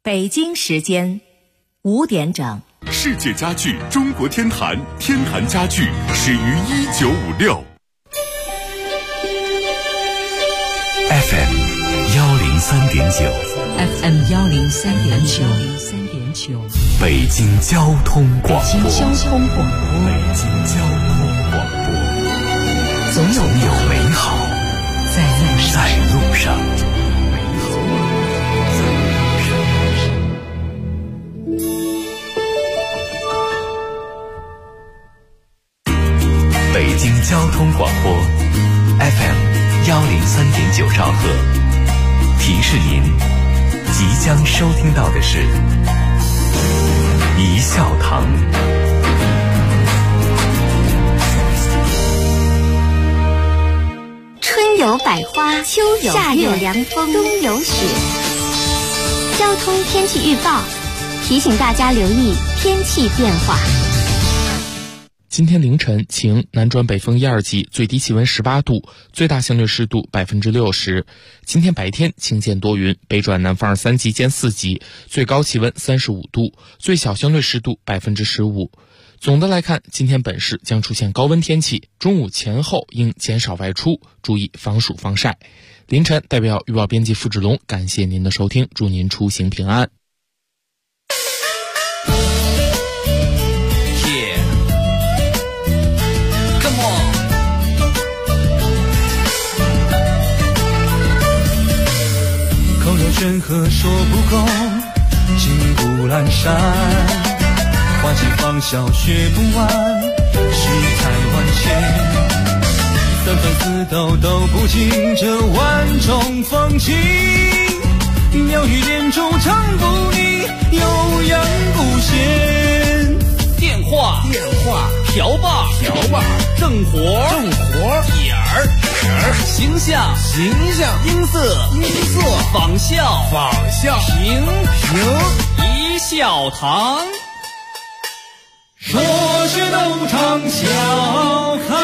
北京时间5点整。 世界家具中国天坛，天坛家具始于1956。FM 103.9 FM 103.9 北京交通广播。 北京交通广播，总有美好在路上。 北京交通广播 FM 103.9兆赫，提示您即将收听到的是一笑堂。 春有百花，秋有夏有凉风，冬有雪。交通天气预报提醒大家留意天气变化。 今天凌晨晴，南转北风1、2级，最低气温18度，最大相对湿度60%。今天白天晴间多云，北转南风2、3级见4级，最高气温35度，最小相对湿度15%。总的来看，今天本市将出现高温天气，中午前后应减少外出，注意防暑防晒。凌晨代表预报编辑付志龙，感谢您的收听，祝您出行平安。 口若悬河说不够，金不阑珊，花期芳笑学不完，世态万千，三番四斗都不尽这万种风情，妙语连珠唱不腻，悠扬不闲。电话瓢把正活点儿形象音色仿效评一笑堂，说学逗唱笑开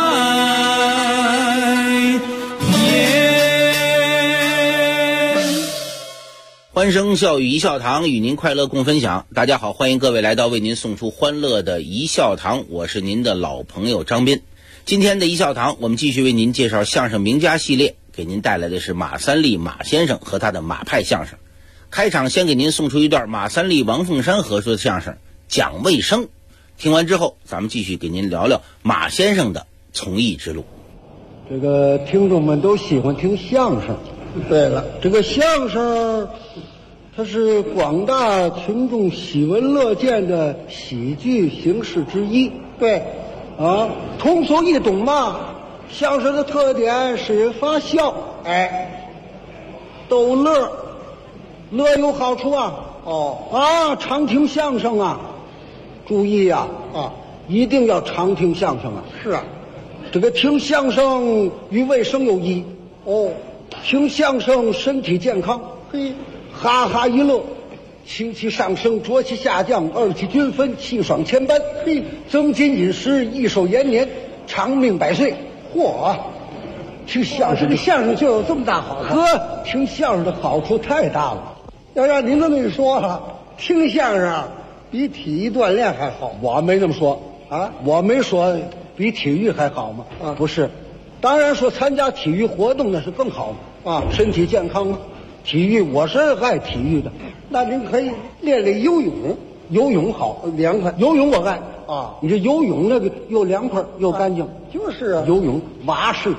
颜。 欢声笑语一笑堂，与您快乐共分享。大家好，欢迎各位来到为您送出欢乐的一笑堂，我是您的老朋友张斌。今天的一笑堂，我们继续为您介绍相声名家系列，给您带来的是马三立马先生和他的马派相声。开场先给您送出一段马三立王凤山合说的相声讲卫生，听完之后咱们继续给您聊聊马先生的从艺之路。 这个听众们都喜欢听相声，对了，这个相声它是广大群众喜闻乐见的喜剧形式之一。对啊，通俗易懂嘛。相声的特点使人发笑，逗乐，乐有好处啊。常听相声啊，注意啊，一定要常听相声啊。是啊，这个听相声与卫生有益听相声身体健康，哈哈一乐，情气上升，浊气下降，二气均分，气爽千般，增进饮食，益寿延年，长命百岁。嚯！听相声，这个相声就有这么大好处？听相声的好处太大了。要让您这么一说听相声比体育锻炼还好。我没这么说啊，我没说比体育还好吗？不是，当然说参加体育活动那是更好身体健康嘛。体育我是爱体育的，那您可以练练游泳，游泳好凉快，游泳我爱你这游泳那个又凉快又干净，就是游泳蛙式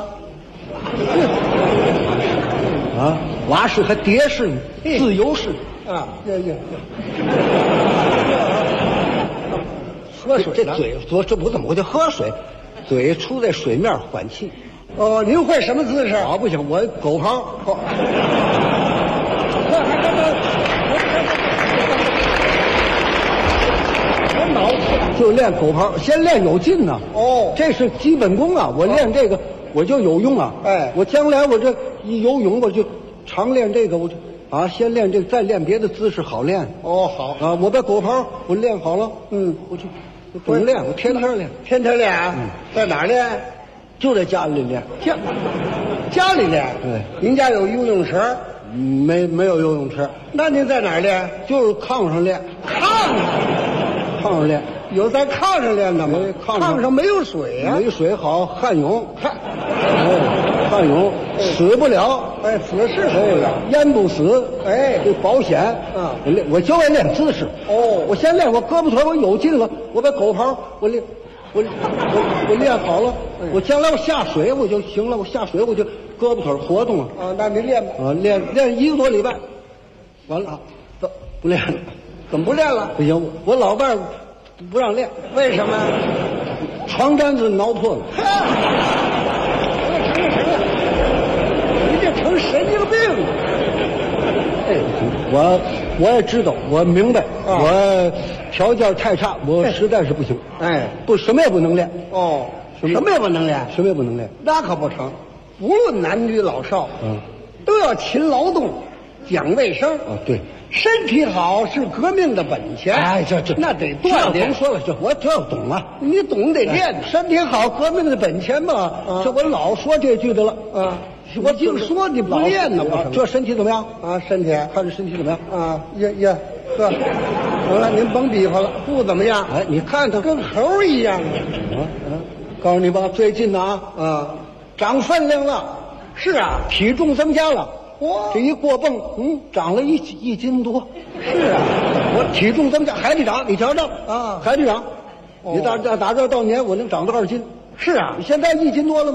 蛙式还蝶式呢，自由式喝水这嘴这不怎么我就喝水，嘴出在水面缓气。您会什么姿势？不行，我狗刨。就练狗刨，先练有劲呢。这是基本功啊！我练这个我就有用啊。我将来我这一游泳我就常练这个，我就先练这个，再练别的姿势好练。好我把狗刨我练好了，我就不练，我天天练，天天练在哪儿练？就在家里练，家里练。对，您家有游泳池？ 没有游泳池。那您在哪儿练？就是炕上练。炕上练。有在炕上练的吗？炕上没有水啊。没水好旱泳。旱泳死不了。哎，死是死不了，淹不死。哎，这保险啊。我就爱练姿势。哦，我先练我胳膊腿，我有劲了，我把狗刨我练好了，我将来我下水我就行了，我下水我就胳膊腿活动了。啊，那您练吧。啊，练1个多礼拜，完了，不练了。怎么不练了？不行，我老伴不让练。为什么？床单子挠破了。你这成神经病了。哎，我也知道，我明白，我条件太差，我实在是不行。哎，什么也不能练。哦，什么也不能练，什么也不能练。那可不成，无论男女老少，都要勤劳动，讲卫生。啊，对，身体好是革命的本钱。哎，这那得锻炼。甭说了，我这懂啊，你懂得练。身体好，革命的本钱嘛。这我老说这句的了。啊。我净说你不练呢，这身体怎么样啊？身体看这身体怎么样啊？呵，好了，您甭比划了，不怎么样。哎，你看他跟猴一样。告诉你吧，最近呢长分量了。是啊，体重增加了。这一过泵，长了一斤多。是啊，我体重增加还得长，你瞧瞧啊，还得长。你打这到年我能长多少斤？是啊，你现在1斤多了吗？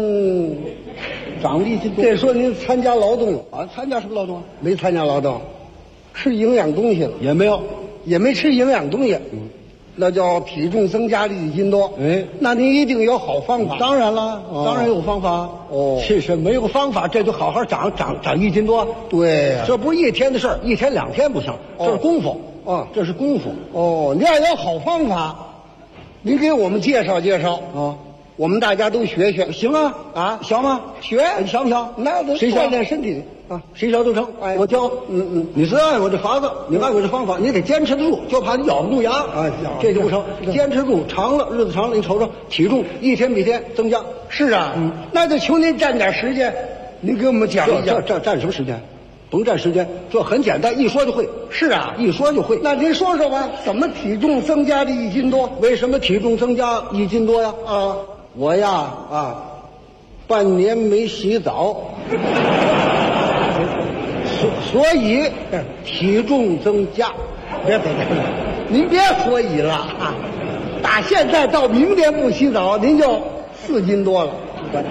长了1斤多。这说您参加劳动了啊？参加什么劳动啊？没参加劳动，吃营养东西了也没有，也没吃营养东西。那叫体重增加了1斤多。哎，那您一定有好方法。当然了，当然有方法。哦，其实没有方法，这就好好长1斤多。对呀，这不是1天的事儿，1天2天不行，这是功夫。这是功夫。哦，你要有好方法，您给我们介绍介绍啊。我们大家都学学，行啊啊，学吗？学，你想不想？那谁锻炼身体啊？谁学都成。哎，我教，你是按我这法子，你按我这方法，你得坚持得住，就怕你咬不住牙啊，这就不成。坚持住，长了日子长了，你瞅瞅体重1天比天增加。是啊，那就求您占点时间，您给我们讲一讲。这占什么时间？甭占时间，这很简单，一说就会。是啊，一说就会。那您说说吧，怎么体重增加了1斤多？为什么体重增加1斤多呀？啊。我呀半年没洗澡，所以体重增加。别，您别所以了啊！打现在到明年不洗澡，您就4斤多了。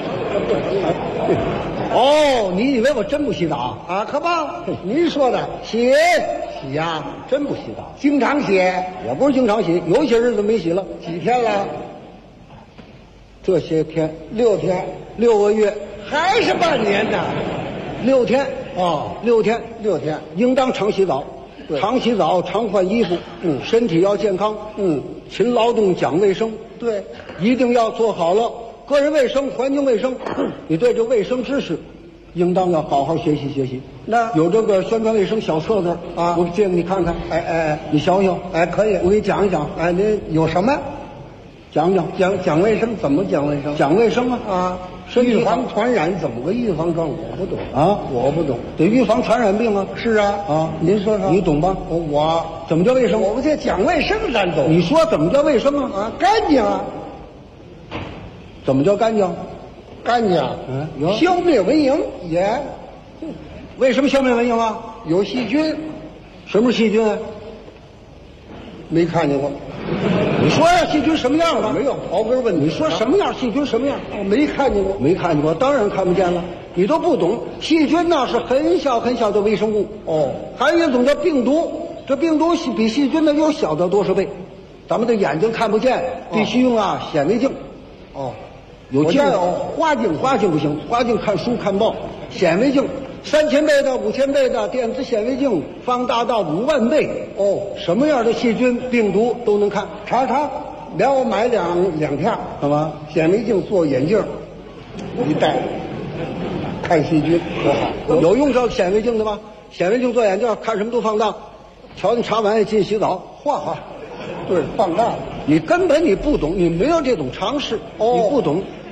哦，你以为我真不洗澡啊？可不，您说的洗呀，真不洗澡，经常洗也不是经常洗，有些日子没洗了，几天了。这些天6天6个月还是半年呢？6天6天应当常洗澡，常洗澡，常换衣服，身体要健康，勤劳动，讲卫生，对，一定要做好了个人卫生、环境卫生，你对这卫生知识应当要好好学习学习。那有这个宣传卫生小册子啊，我借给你看看，哎，你想想，哎，可以，我给你讲一讲，哎，您有什么？讲卫生，怎么讲卫生？讲卫生啊！预防传染，怎么个预防状？我不懂啊，我不懂。得预防传染病啊！是啊，您说说，你懂吧？我怎么叫卫生？我们这讲卫生咱懂。你说怎么叫卫生啊？干净啊！怎么叫干净？干净，消灭蚊蝇也。为什么消灭蚊蝇啊？有细菌。什么是细菌啊？没看见过。你说呀，细菌什么样了？没有，刨根问你说什么样？细菌什么样？我没看见过，没看见过，当然看不见了。你都不懂，细菌那是很小很小的微生物。还有一种叫病毒，这病毒比细菌呢又小的多少倍，咱们的眼睛看不见，必须用显微镜。有镜花镜不行，花镜看书看报，显微镜3000倍的、5000倍的电子显微镜放大到5万倍。什么样的细菌病毒都能看。查，让我买两片，好吗？显微镜做眼镜，一戴，看细菌多好。有用这显微镜的吗？显微镜做眼镜，看什么都放大。瞧你查完进洗澡，哗，对，放大了。你根本不懂，你没有这种常识，你不懂。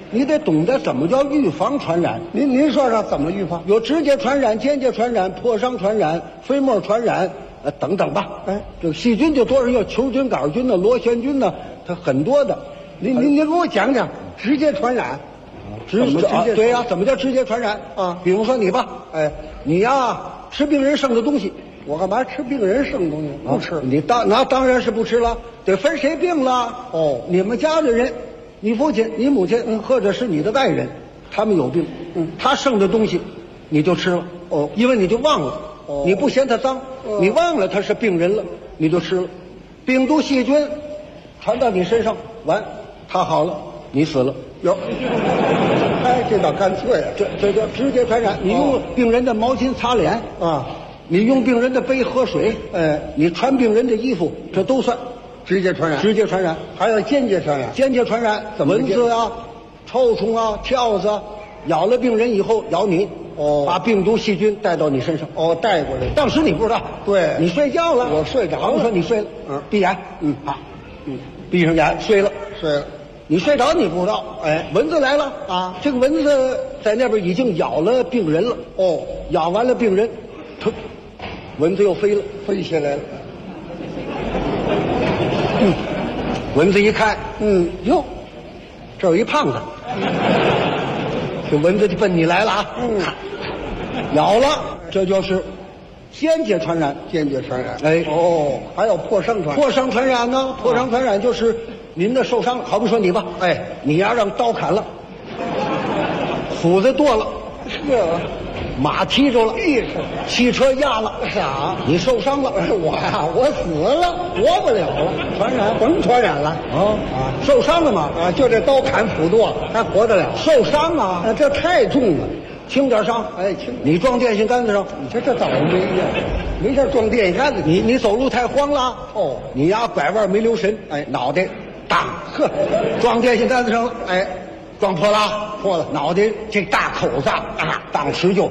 你得懂得怎么叫预防传染。您说说怎么预防？有直接传染、间接传染、破伤传染、飞沫传染，等等吧。哎，这个细菌就多少，有球菌、杆菌呐、螺旋菌呐，它很多的。您给我讲讲直接传染。对呀，怎么叫直接传染啊？比如说你吧，哎，你呀吃病人剩的东西，我干嘛吃病人剩的东西？不吃，你当然是不吃了，得分谁病了。哦，你们家的人，你父亲、你母亲，或者是你的外人，他们有病，他剩的东西，你就吃了。哦，因为你就忘了，你不嫌他脏，你忘了他是病人了，你就吃了。病毒细菌传到你身上，完，他好了，你死了。有，哎，这倒干脆啊！这叫直接传染。你用病人的毛巾擦脸啊，你用病人的杯喝水，你穿病人的衣服，这都算直接传染。直接传染，还有间接传染。间接传染，蚊子啊、臭虫啊、跳蚤，咬了病人以后咬你，把病毒细菌带到你身上。带过来。当时你不知道，对，你睡觉了，我睡着了。我说你睡了，闭眼，闭上眼睡了。你睡着你不知道，哎，蚊子来了啊！这个蚊子在那边已经咬了病人了，咬完了病人，蚊子又飞下来了。蚊子一看，哟，这有一胖子，这蚊子就奔你来了啊！咬了，这就是间接传染。间接传染，哎，还有破伤传染。破伤传染呢？破伤传染就是您的受伤，好比说你吧，哎，你呀让刀砍了，斧子剁了，马踢着了，汽车压了，啥？你受伤了，我呀，我死了，活不了了，传染甭传染了受伤了嘛就这刀砍斧剁了，还活得了？受伤啊，这太重了。轻点伤，哎，轻！你撞电线杆子上，你这倒霉呀！没事撞电线杆子，你走路太慌了，你呀拐弯没留神，哎，脑袋当，撞电线杆子上了，哎，撞破了，脑袋这大口子当时就，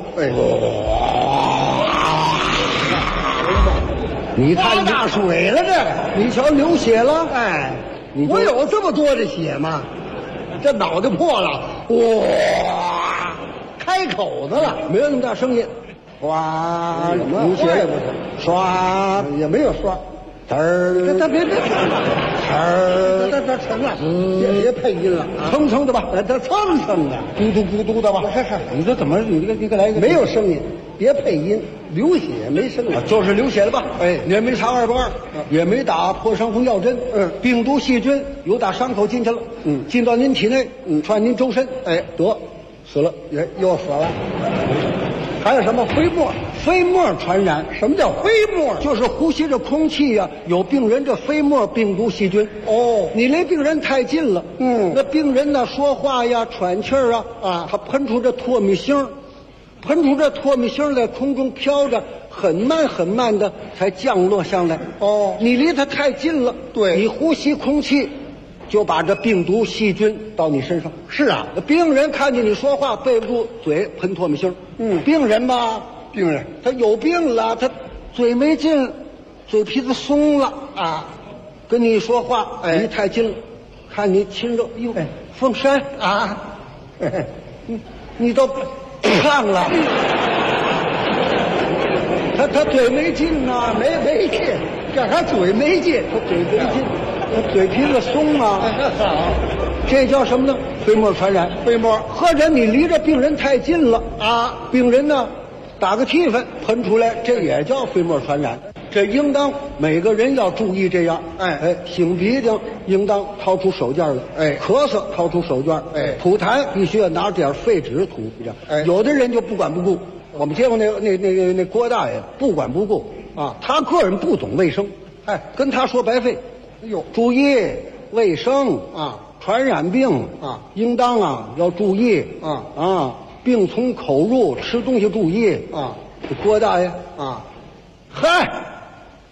你看大水了这，你瞧流血了，哎，我有这么多的血吗？这脑袋破了，哇！开口子了，没有那么大声音，哗，流血也不是，刷也没有刷，嘚儿，这别，嘚儿，这成了，别配音了，蹭蹭的吧，这蹭蹭的，咕嘟咕嘟的吧，你这怎么你这个来一个没有声音，别配音，流血没声音，就是流血了吧？哎，也没插2瓣，也没打破伤风药针，病毒细菌由打伤口进去了，进到您体内，传您周身，哎，得。死了，又死了。还有什么飞沫？飞沫传染。什么叫飞沫？就是呼吸着空气呀，有病人这飞沫病毒细菌。你离病人太近了，那病人呢说话呀、喘气儿啊，他喷出这唾沫星，在空中飘着，很慢很慢的才降落下来。你离他太近了，对，你呼吸空气。就把这病毒细菌到你身上。是啊，病人看见你说话背不住嘴，喷唾沫星。病人吧，病人他有病了，他嘴没劲，嘴皮子松了啊，跟你说话，你太近了，看你亲热，哟，凤山啊，你都胖了。他嘴没劲啊，没劲，这还嘴没劲，他嘴没劲。嘴皮子松啊，这叫什么呢？飞沫传染。飞沫，或者你离着病人太近了啊，病人呢打个嚏粉喷出来，这也叫飞沫传染。这应当每个人要注意这样。擤鼻涕应当掏出手绢来，咳嗽掏出手绢，吐痰必须要拿点废纸吐着。有的人就不管不顾，我们见过那郭大爷不管不顾啊，他个人不懂卫生，跟他说白费。注意卫生啊，传染病啊，应当要注意病从口入，吃东西注意啊。这郭大爷嗨，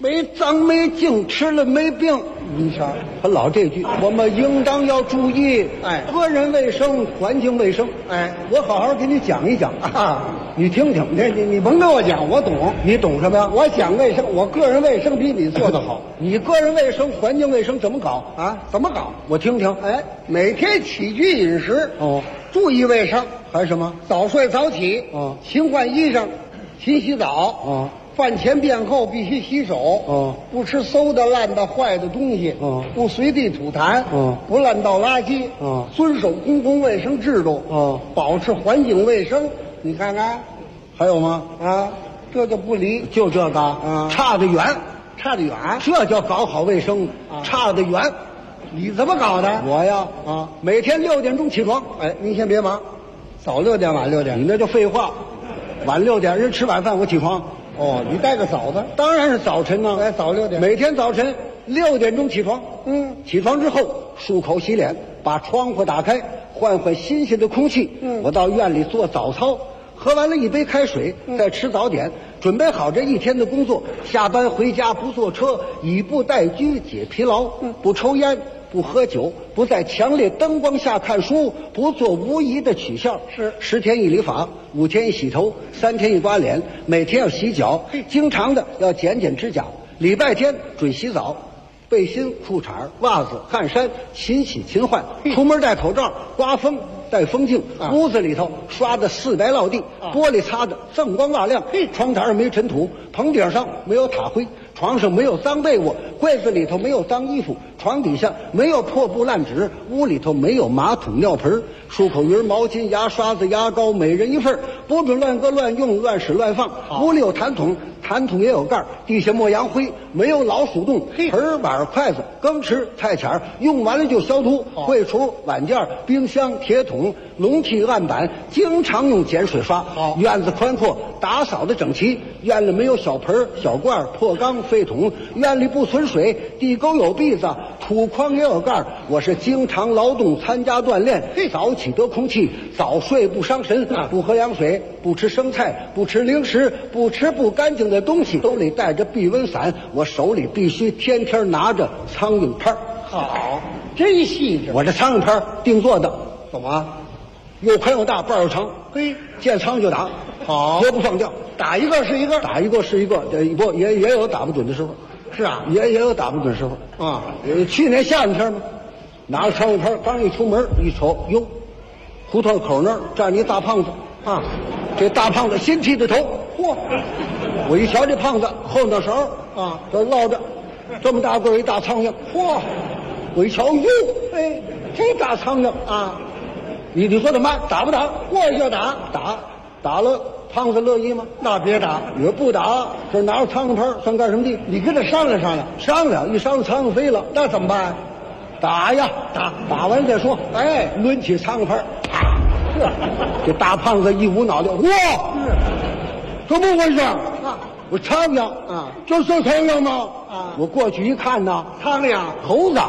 没脏没净，吃了没病。你瞧，他老这句，我们应当要注意，个人卫生、环境卫生。我好好给你讲一讲啊，你听听。你甭跟我讲，我懂。你懂什么呀？我讲卫生，我个人卫生比你做得好。你个人卫生、环境卫生怎么搞啊？怎么搞？我听听。每天起居饮食注意卫生，还有什么？早睡早起，勤换衣裳，勤洗澡，饭前便后必须洗手，不吃馊的、烂的、坏的东西，不随地吐痰，不乱倒垃圾，遵守公共卫生制度，保持环境卫生。你看看，还有吗？这就不离，就这个，差得远，差得远，这叫搞好卫生，差得远。你怎么搞的？我呀，每天6点钟起床。您先别忙，早6点晚6点，你那就废话。晚6点人吃晚饭我起床。你带个早的，当然是早晨呢。早6点，每天早晨6点钟起床。起床之后漱口洗脸，把窗户打开，换换新鲜的空气。我到院里做早操，喝完了一杯开水，再吃早点，准备好这一天的工作。下班回家不坐车，以步代居解疲劳。不抽烟，不喝酒，不在强烈灯光下看书，不做无益的取笑。10天一理发，5天一洗头，3天一刮脸，每天要洗脚，经常的要剪指甲，礼拜天准洗澡，背心、裤衩、袜子、汗衫勤洗勤换，出门戴口罩，刮风戴风镜，屋子里头刷的4白落地，玻璃擦的锃光瓦亮，窗台上没尘土，棚顶上没有塔灰，床上没有脏被窝，柜子里头没有脏衣服，床底下没有破布烂纸，屋里头没有马桶尿盆，漱口鱼、毛巾、牙刷子、牙膏每人一份，不准乱搁乱用、乱使乱放。屋里有痰桶，痰桶也有盖，地下抹洋灰，没有老鼠洞，盆碗筷子、羹匙、菜钱用完了就消毒。柜橱、碗件、冰箱、铁桶、笼屉、案板经常用碱水刷。院子宽阔，打扫的整齐，院里没有小盆、小罐、破缸、废桶，院里不存水，地沟有篦子，土筐也有盖。我是经常劳动，参加锻炼，早起得空气，早睡不伤神，不喝凉水，不吃生菜，不吃零食，不吃不干净的东西，兜里带着避蚊伞，我手里必须天天拿着苍蝇拍。好，真细致。我这苍蝇拍定做的，怎么？又宽又大，把又长，见苍蝇就打，好，绝不放掉，打一个是一个，打一个是一个，不也有打不准的时候。是啊，也有打不准时候啊。去年下雨天嘛，拿着苍蝇拍，刚一出门一瞅，哟，胡同口那儿站着一大胖子啊，这大胖子新剃的头，嚯！我一瞧这胖子后脑勺啊，这落着这么大个一大苍蝇，嚯！我一瞧，哟，这大苍蝇啊！你说怎么打不打？过去就打，打了，胖子乐意吗？那别打，你说不打，这拿着苍蝇拍算干什么的？你跟他商量，一商量苍蝇飞了，那怎么办？打呀，打完再说。抡起苍蝇拍，这大胖子一捂脑袋，哇，怎么回事啊？我苍蝇啊，这是苍蝇吗？我过去一看呢，苍蝇，猴子。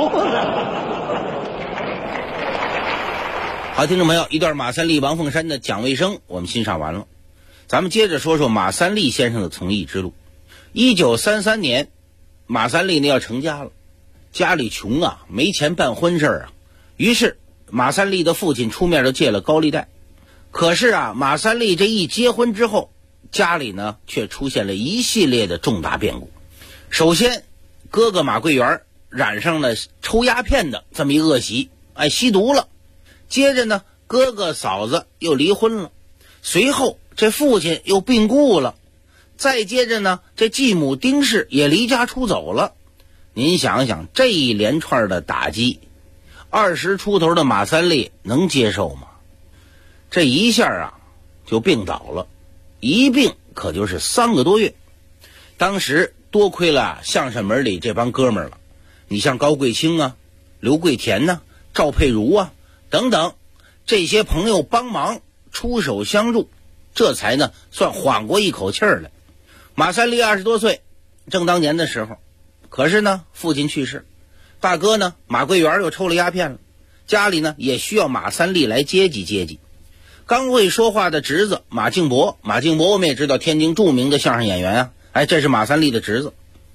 好，听众朋友，一段马三立、王凤山的讲卫生我们欣赏完了，咱们接着说说马三立先生的从艺之路。1933年，马三立呢要成家了，家里穷啊，没钱办婚事啊，于是马三立的父亲出面就借了高利贷。可是啊，马三立这一结婚之后，家里呢却出现了一系列的重大变故。首先，哥哥马桂元染上了抽鸦片的这么一恶习，吸毒了。接着呢，哥哥嫂子又离婚了，随后这父亲又病故了，再接着呢，这继母丁氏也离家出走了。您想想这一连串的打击，20出头的马三立能接受吗？这一下啊就病倒了，一病可就是3个多月。当时多亏了相声门里这帮哥们儿了，你像高桂清啊、刘桂田呢、赵佩茹啊等等，这些朋友帮忙出手相助，这才呢算缓过一口气儿来。马三立20多岁，正当年的时候，可是呢父亲去世，大哥呢马桂元又抽了鸦片了，家里呢也需要马三立来接济。刚会说话的侄子马敬伯我们也知道，天津著名的相声演员啊，这是马三立的侄子。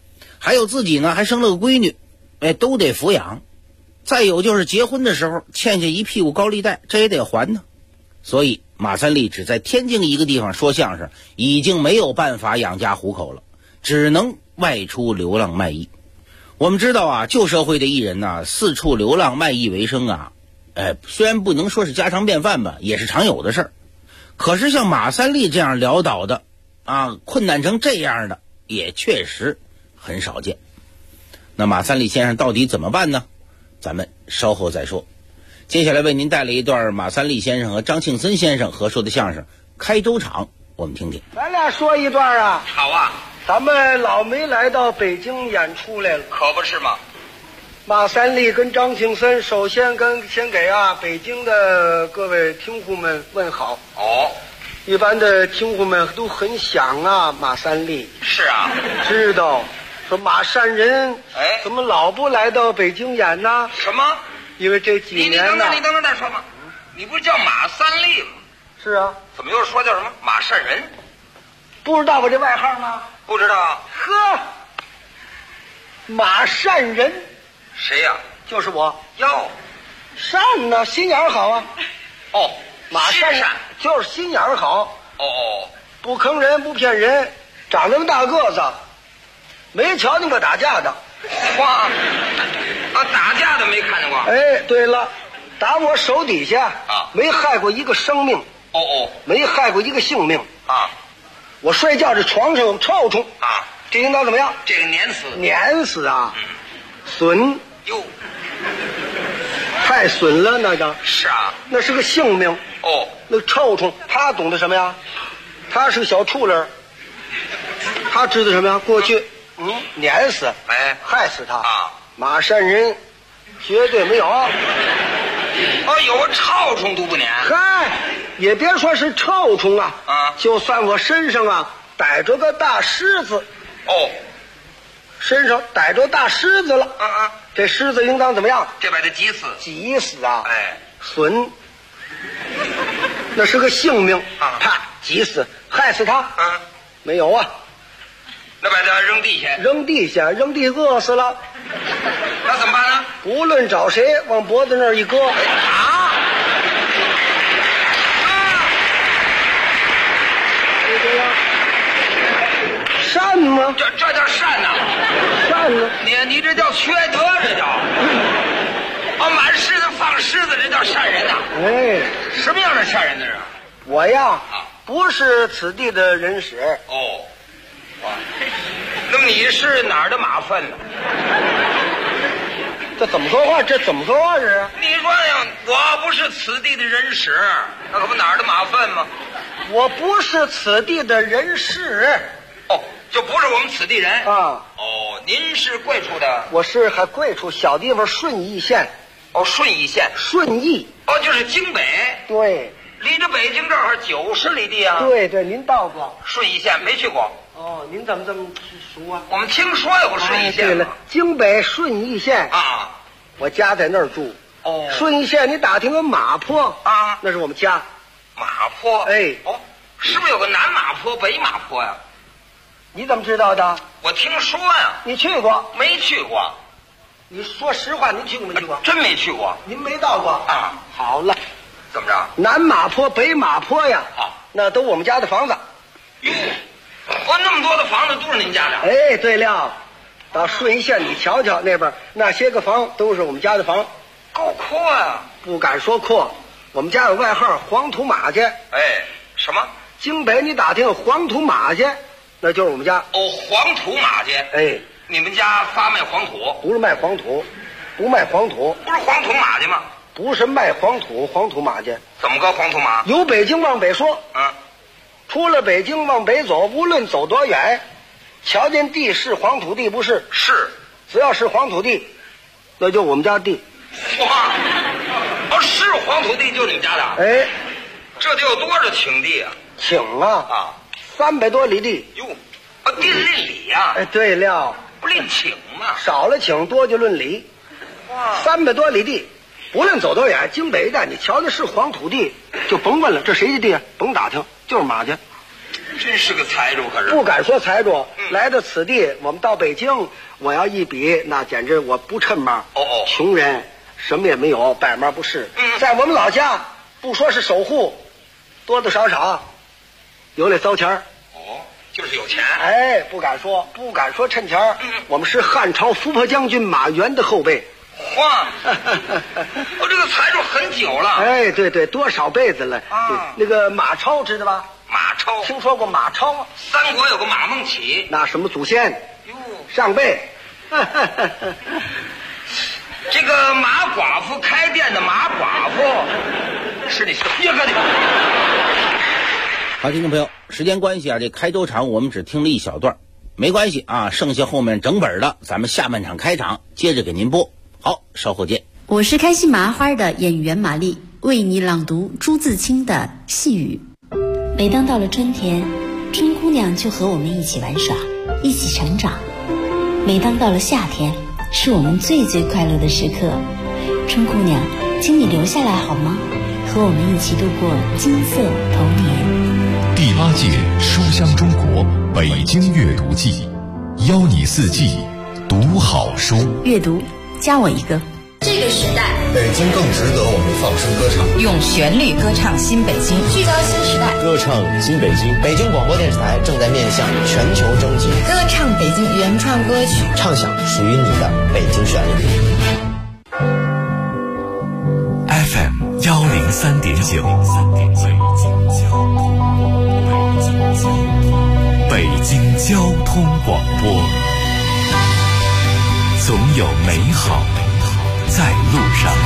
还有自己呢还生了个闺女，都得抚养。再有就是结婚的时候欠下一屁股高利贷，这也得还呢。所以马三立只在天津一个地方说相声，已经没有办法养家糊口了，只能外出流浪卖艺。我们知道啊，旧社会的艺人呢，四处流浪卖艺为生啊，虽然不能说是家常便饭吧，也是常有的事儿。可是像马三立这样潦倒的啊，困难成这样的，也确实很少见。那马三立先生到底怎么办呢？咱们稍后再说。接下来为您带来一段马三立先生和张庆森先生合说的相声《开州场》，我们听听。 咱俩说一段啊。 好啊。 咱们老没来到北京演出来了， 可不是吗？ 马三立跟张庆森首先先给北京的各位听户们问好。 哦， 一般的听户们都很想马三立。 是啊， 知道说马善人怎么老不来到北京演呢？ 什么？ 因为这几年你等等再说嘛。你不是叫马三立吗？ 是啊。 怎么又说叫什么马善人？ 不知道我这外号吗？ 不知道。 呵，马善人。 谁呀？ 就是我。 哟， 善呢，心眼好啊。 哦， 马善就是心眼好。 哦， 不坑人不骗人，长那么大个子，没瞧见过打架的。 哇，打架的没看见过。 对了，打我手底下没害过一个生命。 哦， 没害过一个性命啊。 我睡觉这床上有臭虫啊， 这应当怎么样？ 这个碾死。 碾死啊！损哟， 太损了那个。 是啊， 那是个性命。 哦， 那臭虫他懂得什么呀？他是个小畜人，他知道什么呀？过去碾死，害死他啊！马善人绝对没有。 有个臭虫都不撵。 嗨，也别说是臭虫啊，就算我身上逮着个大虱子。 哦， 身上逮着大虱子了。这虱子应当怎么样？ 这把它急死。 急死啊！损，那是个性命啊！啪，急死，害死他。没有啊。 那把它扔地下。 扔地饿死了。 那怎么办呢？ 无论找谁，往脖子那儿一搁。善吗？ 这叫善呐！ 善呢？ 你这叫缺德，这叫满狮子放狮子，这叫善人呐！什么样的善人呢？是我呀，不是此地的人使。 那么你是哪儿的马粪呢？ 这怎么说话？这怎么说话是？ 你说呀，我不是此地的人使，那可不哪儿的马粪吗？ 我不是此地的人士。 就不是我们此地人啊。 您是贵处的？ 我是还贵处小地方顺义县。 顺义县。 顺义。 就是京北。 对。 离着北京这儿90里地啊。 对，您到过顺义县没去过。 您怎么这么熟啊？ 我们听说有个顺义县。 对了，京北顺义县啊， 我家在那儿住。顺义县你打听个马坡啊， 那是我们家。 马坡。是不是有个南马坡、北马坡呀？ 你怎么知道的？ 我听说呀。 你去过？ 没去过。 你说实话，您去过没去过？ 真没去过。 您没到过啊？ 好了。 怎么着？ 南马坡、北马坡呀，那都我们家的房子。 那么多的房子都是您家的？ 对了，到顺义县你瞧瞧，那边那些个房都是我们家的房。 够阔呀！ 不敢说阔，我们家有外号黄土马家。 什么？ 京北你打听黄土马家，那就是我们家。 黄土马家。你们家发卖黄土？ 不是卖黄土，不卖黄土。 不是黄土马家吗？ 不是卖黄土马家。 怎么个黄土马？ 由北京往北说。出了北京往北走，无论走多远，瞧见地是黄土地不是？ 是。 只要是黄土地，那就我们家地。 是黄土地就你们家的？这得有多少顷地啊？ 顷啊，300多里地。 哟，地是论里呀？ 对了， 不论顷吗？ 少了顷，多就论里。300多里地，无论走多远，京北一带你瞧的是黄土地，就甭问了，这谁的地？甭打听，就是马家。 真是个财主，可是不敢说财主。来到此地，我们到北京，我要一比，那简直我不称吗？穷人什么也没有，百嘛不是。在我们老家，不说是守户，多多少少有点糟钱。 就是有钱。 哎，不敢说趁钱。我们是汉朝伏破将军马援的后辈。 哇，我这个财主很久了。 哎，对，多少辈子了啊！那个马超知道吧？ 马超听说过马超？ 三国有个马孟起， 那什么祖先？ 哟， 上辈。 这个马寡妇开店的马寡妇，是你别跟你。 好，听众朋友，时间关系啊，这开州场我们只听了一小段，没关系啊，剩下后面整本的，咱们下半场开场接着给您播。好，稍后见。 我是开心麻花的演员玛丽，为你朗读朱自清的《细雨》。每当到了春天，春姑娘就和我们一起玩耍，一起成长。每当到了夏天，是我们最快乐的时刻。春姑娘，请你留下来好吗？和我们一起度过金色童年。 第8届书香中国北京阅读季，邀你四季读好书。 阅读，加我一个。 这个时代， 北京更值得我们放声歌唱， 用旋律歌唱新北京，聚焦新时代， 歌唱新北京。北京广播电视台正在面向全球征集， 歌唱北京原创歌曲， 唱响属于你的北京旋律。 FM 103.9，北京交通广播，总有美好在路上。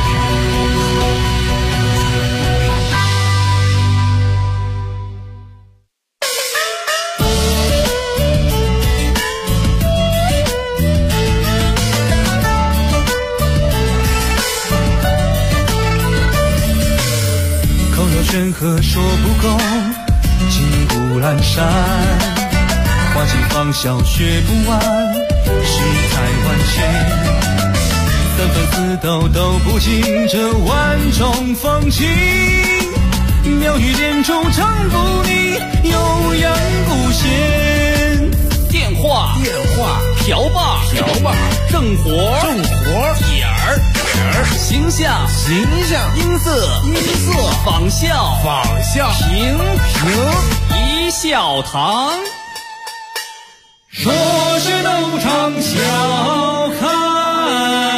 口若悬河说不够，金谷阑珊，花期芳笑学不完，诗才万千。三分四斗都不尽这万种风情，妙语连珠唱不腻，悠扬不闲。 电话瓢把正活点儿形象音色仿效评一笑堂。 说是斗场笑开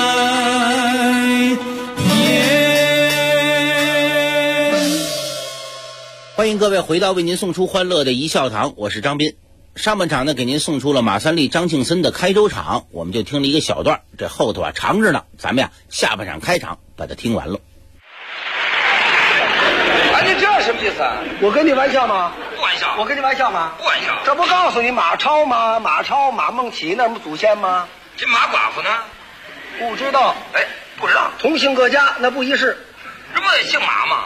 颜。 欢迎各位回到为您送出欢乐的一笑堂，我是张斌。上半场呢，给您送出了马三立、张庆森的开州场，我们就听了一个小段，这后头啊长着呢，咱们呀下半场开场把它听完了。 你这什么意思啊？ 我跟你玩笑吗？ 不玩笑。 我跟你玩笑吗？ 不玩笑。 这不告诉你马超吗？马超、马孟起那什么祖先吗？ 这马寡妇呢？ 不知道。 哎，不知道。 同姓各家，那不一世。 这不也姓马吗？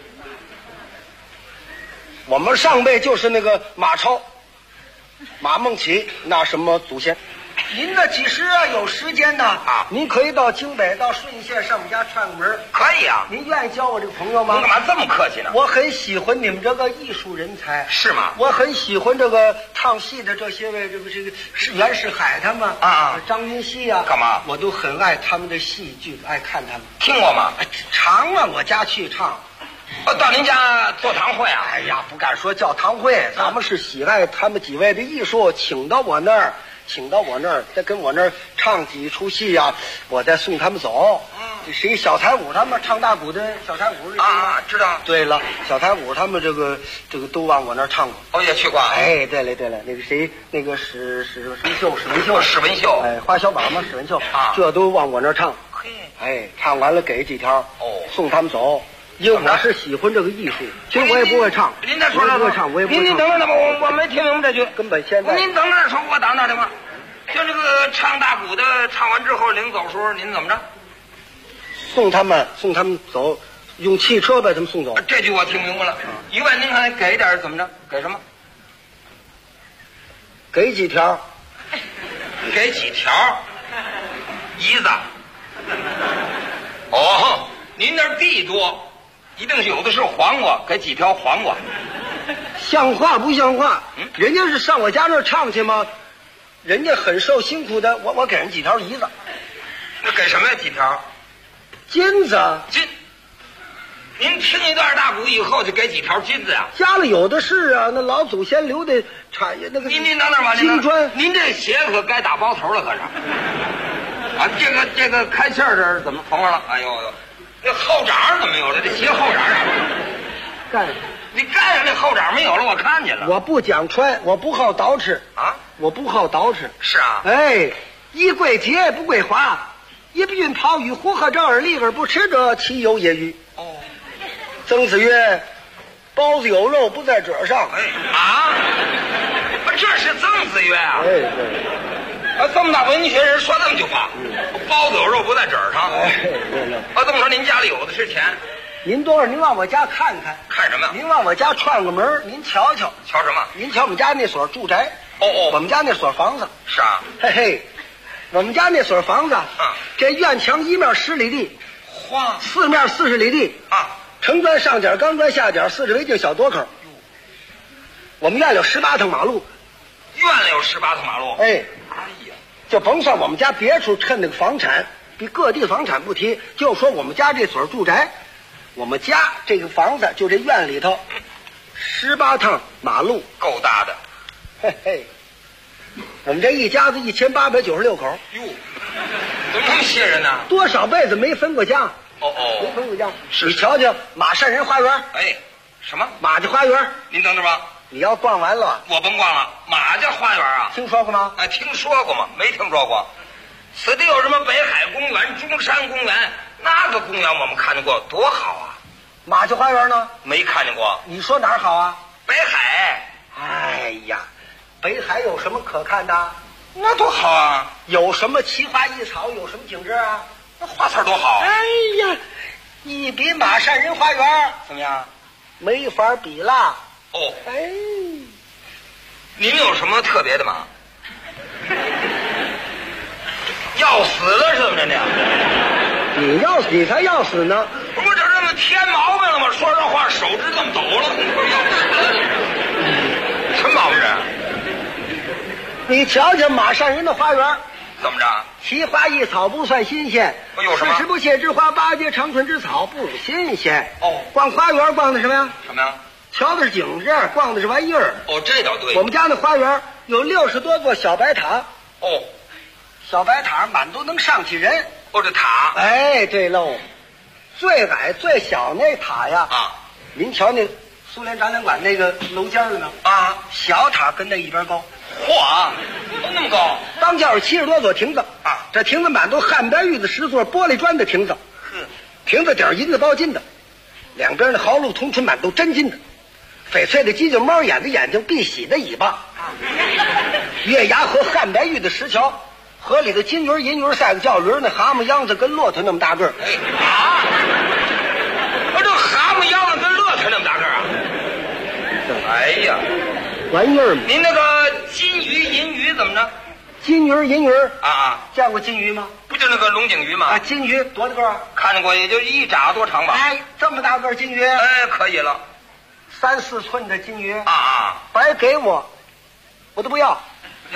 我们上辈就是那个马超、马孟起，那什么祖先。您呢，几时啊有时间呢？ 啊， 您可以到京北、到顺义县上我们家串个门。 可以啊。 您愿意交我这个朋友吗？ 您干嘛这么客气呢？ 我很喜欢你们这个艺术人才。 是吗？ 我很喜欢这个唱戏的这些位，这个是袁世海他们啊， 张云熙啊， 干嘛？ 我都很爱他们的戏剧，爱看他们。 听过吗？ 常往我家去唱。 到您家做堂会啊？ 哎呀，不敢说教堂会，咱们是喜爱他们几位的艺术，请到我那儿，再跟我那儿唱几出戏呀，我再送他们走。这谁小台舞他们唱大鼓的小台舞啊，知道。 对了，小台舞他们这个都往我那儿唱过。 哦，也去过。 哎，对了，那个谁，那个史文秀，哎，花小宝嘛，史文秀啊，这都往我那儿唱。 嘿， 哎，唱完了给几条，送他们走。因为我是喜欢这个艺术，其实我也不会唱。 您再说说， 我也不会唱。 您等着吧，我没听明白这句。 根本现在。 您等着说，我打听吧。就这个唱大鼓的，唱完之后临走时候，您怎么着？ 送他们走，用汽车把他们送走。 这句我听明白了。一万您还给点怎么着？给什么？ 给几条？ 给几条？一子。哦，您那儿地多。一定有的是黄瓜，给几条黄瓜。 像话不像话？人家是上我家那儿唱去吗？人家很受辛苦的，我给人几条梨子。 那给什么呀？几条？ 金子。 金。您听一段大鼓以后就给几条金子呀？ 家里有的是啊，那老祖先留的产业那个。 您等等吧， 金砖。 您这鞋可该打包头了，可是。啊，这个开气儿这怎么缝上了？哎呦，那后掌怎么没有了？这鞋后掌盖。 你盖上那后掌没有了，我看见了。 我不讲穿，我不好捯饬啊， 我不好捯饬。 是啊。 哎，衣贵洁不贵华，一不孕泡与呼和这而立而不吃者，其有也与。 哦。 曾子曰：“包子有肉不在褶上。” 哎啊，这是曾子曰啊。 哎对。 啊，这么大文学人说这么句话，包子有肉不在褶上。 哎对了。 啊，这么说您家里有的是钱。 您多少？您往我家看看。 看什么呀？ 您往我家串个门，您瞧瞧。 瞧什么？ 您瞧我们家那所住宅。 哦哦。 我们家那所房子。 是啊。 嘿嘿，我们家那所房子。这院墙一面10里地， 哇 ，4面40里地啊。 城砖上角，钢砖下角，40围净小垛口。我们院里有18趟马路。 院里有18趟马路。 哎呀， 就甭算我们家别处趁那个房产，比各地房产不提，就说我们家这所住宅。我们家这个房子就这院里头18趟马路， 够大的。 嘿嘿，我们这一家子1896口。 哟，怎么那么些人呢？ 多少辈子没分过家。 哦哦， 没分过家。你瞧瞧马善人花园。 哎，什么？ 马家花园。 您等着吧。 你要逛完了， 我甭逛了。马家花园啊， 听说过吗？ 哎，听说过吗？没听说过。此地有什么北海公园、中山公园？那个公园我们看见过，多好啊！ 马家花园呢？ 没看见过。 你说哪儿好啊？ 北海。 哎呀，北海有什么可看的？ 那多好啊！ 有什么奇花异草？有什么景致啊？ 那花草多好！ 哎呀，一比马善人花园怎么样？ 没法比啦！ 哦， 哎， 您有什么特别的吗？要死了是怎么着呢？ 你才要死呢！ 不是这么添毛病了吗？说这话手指这么抖了，你说要死了？什么毛病这？ 你瞧瞧马善人的花园， 怎么着？ 奇花异草不算新鲜， 有什么 40不谢之花，8节长春之草不新鲜。 哦， 逛花园逛的什么呀？ 什么呀？ 瞧的是景致，逛的是玩意儿。 哦，这倒对。 我们家那花园有60多座小白塔。 哦， 小白塔满都能上去人。 哦，这塔。 哎，对喽，最矮最小那塔呀， 啊， 您瞧那苏联展览馆那个楼尖了呢？ 啊， 小塔跟那一边高。 嚯，那么高！ 当间有70多座亭子啊， 这亭子满都汉白玉的石座，玻璃砖的亭子。亭子顶银子包金的，两边的毫露铜唇满都真金的，翡翠的犄角猫眼的眼睛，碧玺的尾巴，月牙和汉白玉的石桥，河里的金鱼银鱼赛个叫驴，那蛤蟆秧子跟骆驼那么大个儿。 哎啊，这蛤蟆秧子跟骆驼那么大个儿啊！哎呀， 玩意儿嘛！ 您那个金鱼银鱼怎么着？ 金鱼银鱼啊， 见过金鱼吗？ 不就那个龙井鱼吗？ 啊，金鱼多大个儿？ 看见过，也就1拃多长吧。 哎，这么大个儿金鱼， 哎，可以了 ，3、4寸的金鱼啊， 白给我都不要。 哟，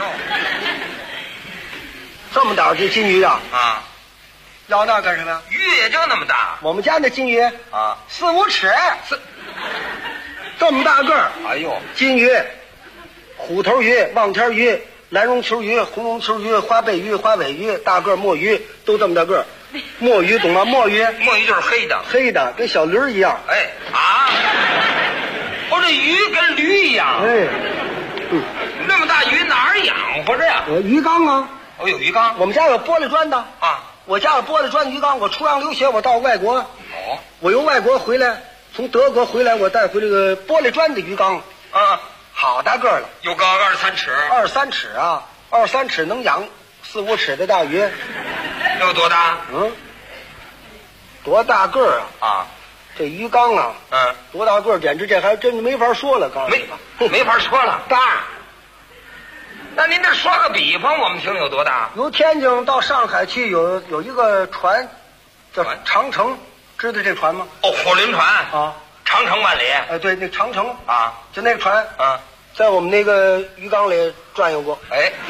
这么大这金鱼啊，要那干什么呀？ 鱼也就那么大。 我们家那金鱼啊 ，4、5尺，这么大个儿。 哎呦， 金鱼、虎头鱼、望天鱼、蓝绒球鱼、红绒球鱼、花背鱼、花尾鱼、大个墨鱼都这么大个儿。墨鱼懂吗？墨鱼就是黑的， 黑的跟小驴一样。 哎啊，哦，这鱼跟驴一样。 哎， 那么大鱼哪儿养活着呀？ 鱼缸啊。 哦，有鱼缸。 我们家有玻璃砖的啊。 我家有玻璃砖鱼缸。我出洋留学，我到外国。 哦。 我由外国回来，从德国回来，我带回这个玻璃砖的鱼缸。 啊， 好大个儿了， 有高2、3尺。 2、3尺啊，2、3尺能养4、5尺的大鱼。 有多大？ 多大个儿啊！ 啊， 这鱼缸啊，多大个儿，简直这还真是没法说了。告诉你， 没法说了， 大。 那您这说个比方，我们听听有多大？ 由天津到上海去有一个船，叫长城，知道这船吗？ 哦，火轮船啊， 长城万里。 对，那长城啊， 就那个船，在我们那个鱼缸里转悠过。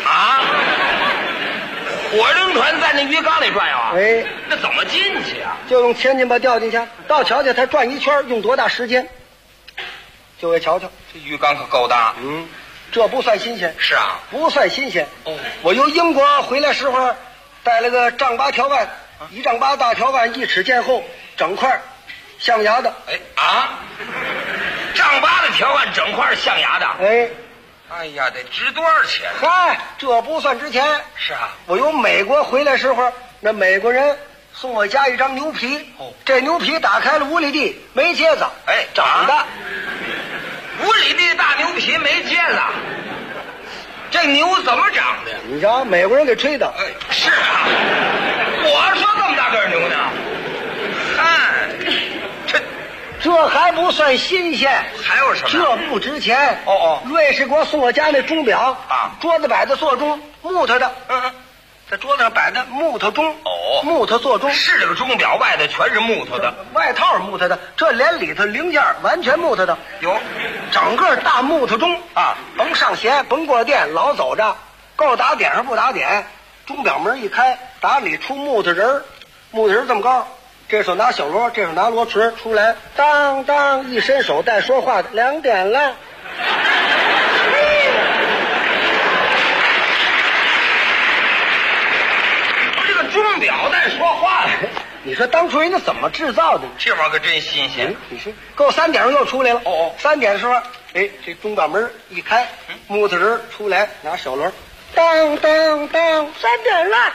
火灵船在那鱼缸里转悠啊？那怎么进去啊？ 就用千斤把吊进去，到瞧瞧它转一圈用多大时间，就给瞧瞧。 这鱼缸可够大。 这不算新鲜。 是啊， 不算新鲜。我由英国回来时候带了个丈八条腕，1丈8大条腕，1尺见厚，整块象牙的。 丈8的条腕整块象牙的。哎呀，得值多少钱？ 嗨，这不算值钱。 是啊， 我由美国回来时候，那美国人送我家一张牛皮。这牛皮打开了5里地，没疖子。长的 5里地大牛皮没疖子，这牛怎么长的？ 你瞧，美国人给吹的。 是啊，我说这么大个牛呢。 这还不算新鲜， 还有什么？ 这不值钱。瑞士给我送我家那钟表桌子摆的座钟，木头的。在桌子上摆的木头钟。木头做钟。 是这个钟表外的全是木头的， 外套是木头的，这连里头零件完全木头的。 有整个大木头钟甭上弦，甭过电，老走着，够打点上不打点。钟表门一开，打里出木头人，木头人这么高。这手拿小锣，这手拿锣锤，出来当当一伸手带说话的，2点了。 这个钟表带说话的， 你说当初人家怎么制造的？ 这玩意儿可真新鲜。 你说够3点又出来了。3点的时候，这钟表门一开，木头人出来拿小锣，当当当，3点了。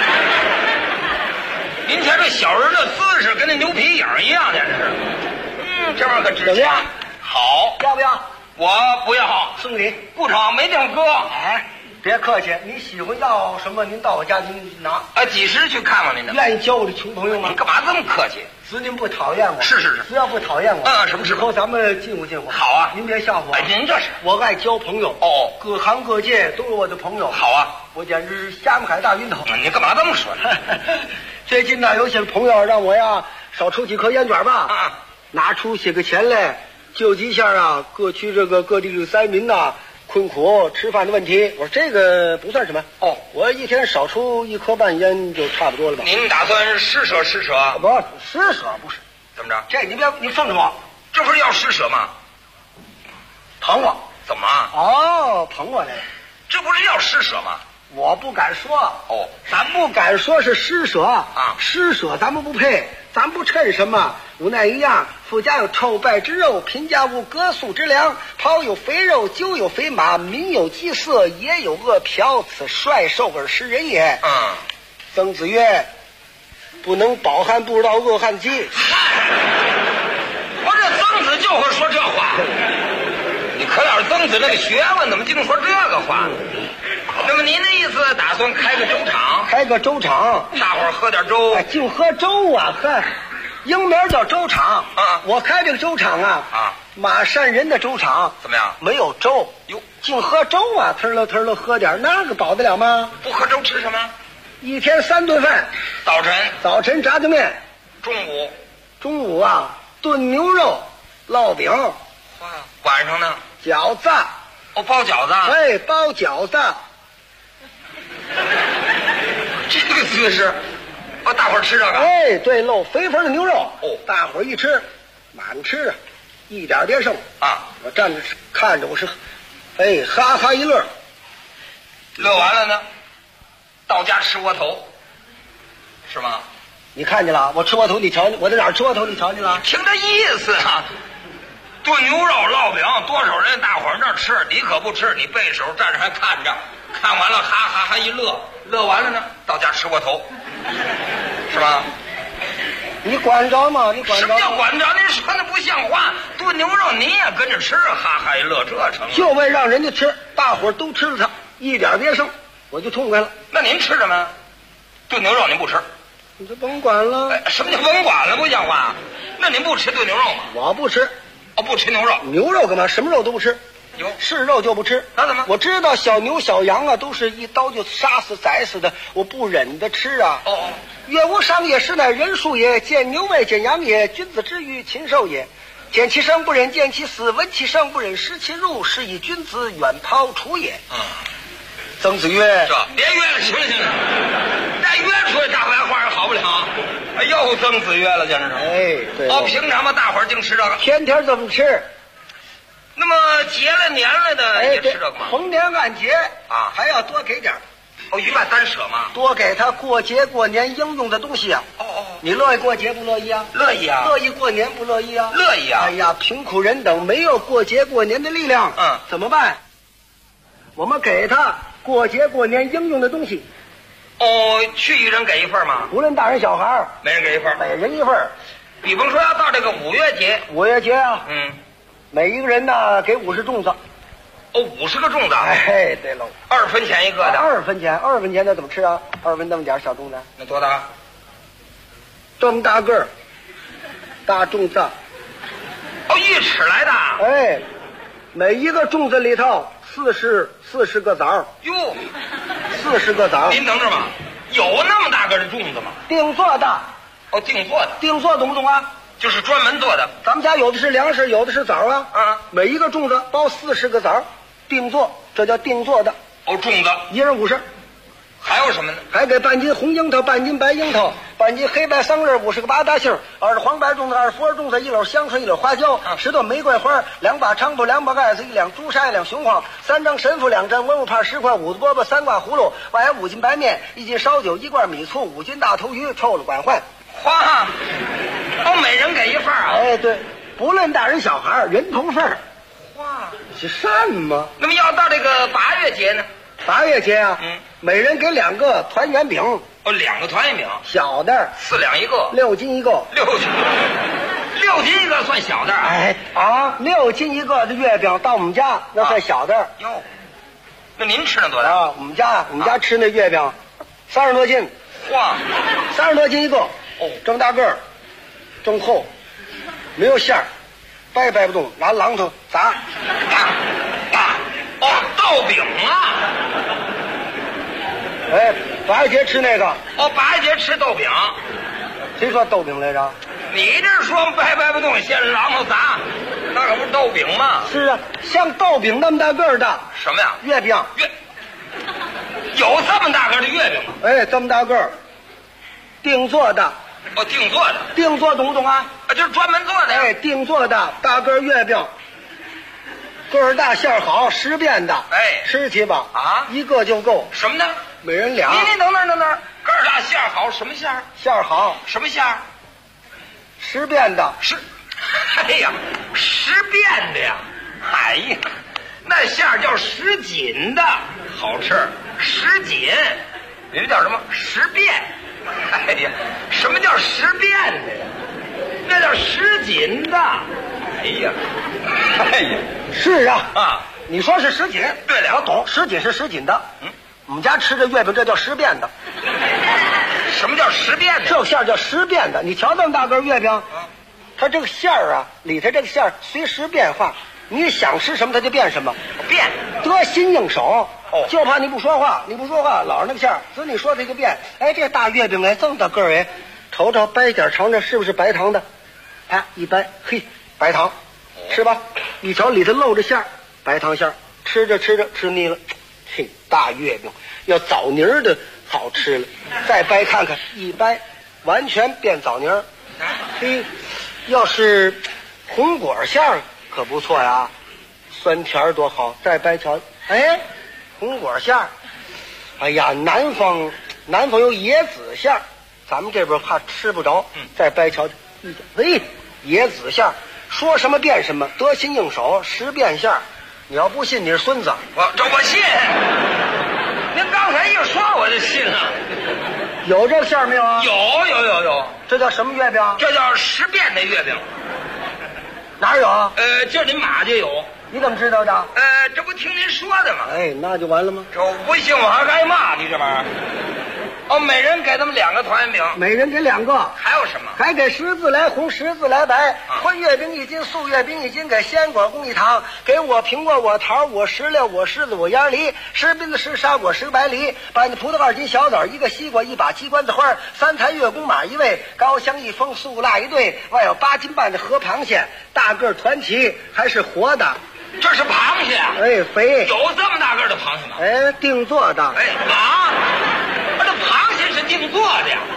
您瞧这小人的姿势跟那牛皮影一样的，这玩意儿可值钱。好， 要不要？ 我不要， 送礼不成，没地方搁。 别客气，你喜欢要什么，您到我家您拿。 几时去看望您的？ 愿意交我的穷朋友吗？ 你干嘛这么客气？ 只您不讨厌我。 是。 只要不讨厌我， 什么时候咱们近乎近乎？ 好啊， 您别吓唬我。 您这是我爱交朋友。各行各业都是我的朋友。 好啊， 我简直是虾米海大晕头。 你干嘛这么说呢？ 最近呢，有些朋友让我呀少抽几颗烟卷吧，拿出些个钱来救济一下各区各地灾民困苦吃饭的问题。我说这个不算什么。我一天少抽1颗半烟就差不多了吧？ 您打算施舍？ 不，施舍不是。 怎么着？ 这你奉着我， 这不是要施舍吗？ 疼我？ 怎么？ 疼我这个， 这不是要施舍吗？ 我不敢说。咱不敢说是施舍施舍咱们不配，咱不趁什么。无奈一样，富家有臭败之肉，贫家无割素之粮。袍有肥肉，酒有肥马，民有饥色，也有饿殍。此率兽而食人也。曾子曰：“不能饱汉不知道饿汉饥。” 我这曾子就会说这话。你可了曾子这个学问，怎么净说这个话？那么您的意思打算开个粥厂？ 开个粥厂， 大伙儿喝点粥。 就喝粥英名叫粥厂。我开这个粥厂马善人的粥厂怎么样？ 没有粥哟， 净喝粥腾了喝点，那个饱得了吗？ 不喝粥吃什么？ 一天3顿饭。早晨炸酱面，中午炖牛肉烙饼。 晚上呢？ 饺子。 包饺子。 包饺子。 这个姿势，大伙儿吃这个。 对喽，肥肥的牛肉。大伙儿一吃，满吃，一点别剩我站着看着，我是，哈哈一乐。 乐完了呢，到家吃窝头，是吗？ 你看见了？我吃窝头，你瞧，我在哪儿吃窝头？你瞧见了？ 听这意思炖牛肉烙饼，多少人大伙儿那吃，你可不吃，你背手站着还看着，看完了哈哈哈一乐，乐完了呢，到家吃窝头，是吧？ 你管着吗？ 什么叫管着？您说那不像话。炖牛肉你也跟着吃，哈哈一乐，这成了。 就为让人家吃，大伙儿都吃了它，一点别剩，我就痛快了。 那您吃什么？炖牛肉您不吃？ 你就甭管了。 什么叫甭管了？不像话。那您不吃炖牛肉吗？ 我不吃。 不吃牛肉。 牛肉干嘛？什么肉都不吃。是肉就不吃。 那怎么？ 我知道小牛小羊都是一刀就杀死宰死的，我不忍得吃月无伤也，实乃人数也。见牛未见羊也，君子之于禽兽也。 见其生不忍，见其死；闻其声不忍，视其入，是以君子远庖厨也。曾子曰： 这别约了，行了行了，再约出来大白话也好不了。又曾子约了，简直是。 哎，对。 平常嘛，大伙儿净吃这个， 天天这么吃。 那么节了年了的也吃这个吗？ 逢年按节啊， 还要多给点儿。 一万单舍嘛， 多给他过节过年应用的东西啊。你乐意过节不乐意啊？ 乐意啊。 乐意过年不乐意啊？ 乐意啊。 哎呀，贫苦人等没有过节过年的力量，怎么办？我们给他过节过年应用的东西。 去一人给一份吗？ 无论大人小孩， 每人给一份， 每人一份。 比方说要到这个五月节啊，每一个人呢给50粽子。 50个粽子。 哎，对喽 ，2分钱一个的。 2分钱那怎么吃啊？2分那么点小粽子。 那多大？ 这么大个儿，大粽子。 1尺来的。 哎，每一个粽子里头40个枣。 哟 ，40个枣。 您等着吧，有那么大个的粽子吗？ 定做的。 定做的。 定做懂不懂啊？ 就是专门做的。 咱们家有的是粮食，有的是枣啊。每一个粽子包40个枣，定做，这叫定做的。 粽子 1人50。 还有什么呢？ 还给半斤红樱桃，半斤白樱桃，半斤黑白桑葚，50个八大杏，20黄白粽子，20佛粽子，1篓香椿，1篓花椒，10朵玫瑰花，2把菖蒲，2把盖子，1两朱砂，1两雄黄，3张神符，2张文物帕，10块五子饽饽，3挂葫芦，外还5斤白面，1斤烧酒，1罐米醋，5斤大头鱼，臭了管换。 花，每人给一份啊！ 哎，对，不论大人小孩，人头份。 哇， 是善吗？ 那么要到这个8月节呢 ？8月节啊，每人给2个团圆饼。 2个团圆饼， 小的 4两一个 ，6斤一个。 6斤一个算小的。 哎，6斤一个的月饼到我们家那算小的。 哟，那您吃那多大啊？我们家吃那月饼，30多斤。 哇 ，30多斤一个。这么大个儿，这么厚，没有馅儿，掰不动，拿榔头砸。 豆饼啊！ 哎，8月节吃那个。 8月节吃豆饼。 谁说豆饼来着？ 你这说掰不动，先榔头砸，那可不是豆饼吗？ 是啊，像豆饼那么大个儿的。 什么呀？ 月饼。 有这么大个的月饼吗？ 哎，这么大个儿，定做的。 定做的。 定做懂不懂啊？ 就是专门做的。 哎，定做的大个月饼，个儿大馅儿好，10变的。 哎， 吃去吧。 啊， 一个就够。 什么呢？ 每人2。 您等那儿，个儿大馅儿好，什么馅儿？ 馅儿好， 什么馅儿 ？10变的。 哎呀，10变的呀！哎呀，那馅儿叫10锦的，好吃。10锦，人家叫什么？10变。哎呀，什么叫10变的呀？那叫10锦的。哎呀， 是啊，你说是10锦， 对了， 我懂，10锦是10锦的。我们家吃的月饼这叫10变的。 什么叫10变的？ 这馅儿叫10变的。你瞧这么大个月饼，它这个馅儿啊，里头这个馅儿随时变化，你想吃什么它就变什么， 变得心应手。就怕你不说话，老是那个馅儿，所以你说它就变。哎，这大月饼哎，这么大个儿哎，瞅瞅掰点尝尝，是不是白糖的？哎，一掰，嘿，白糖，吃吧。一瞧里头露着馅儿，白糖馅儿，吃着吃腻了，嘿，大月饼要枣泥儿的好吃了。再掰看看，一掰，完全变枣泥儿。嘿，要是红果馅儿可不错呀，酸甜多好。再掰瞧，哎，红果馅儿。哎呀，南方有椰子馅儿，咱们这边怕吃不着。再掰瞧，哎，椰子馅儿，说什么变什么，得心应手，10变馅儿。你要不信，你是孙子。 我信。您刚才一说我就信了。 有这个馅儿没有啊？ 有。 这叫什么月饼？ 这叫10变的月饼。 哪有啊？ 这您马就有。 你怎么知道的？ 这不听您说的吗？ 哎，那就完了吗？ 这我不信我还挨骂，你这玩意儿。 哦，每人给他们2个团圆饼， 每人给2个。 还有什么？ 还给10字来红，10字来白，荤月饼1斤，素月饼1斤，给鲜果供1糖，给我苹果，我桃，我石榴，我柿子，我烟梨，10饼子10沙果10个白梨，半斤葡萄2斤小枣，1个西瓜，1把鸡冠子花，3坛月宫马1位，高香1封，素辣1对，外有8斤半的河螃蟹，大个团旗，还是活的。 这是螃蟹啊？ 哎，肥。 有这么大个的螃蟹吗？ 哎，定做的。 哎啊，这螃蟹是定做的呀？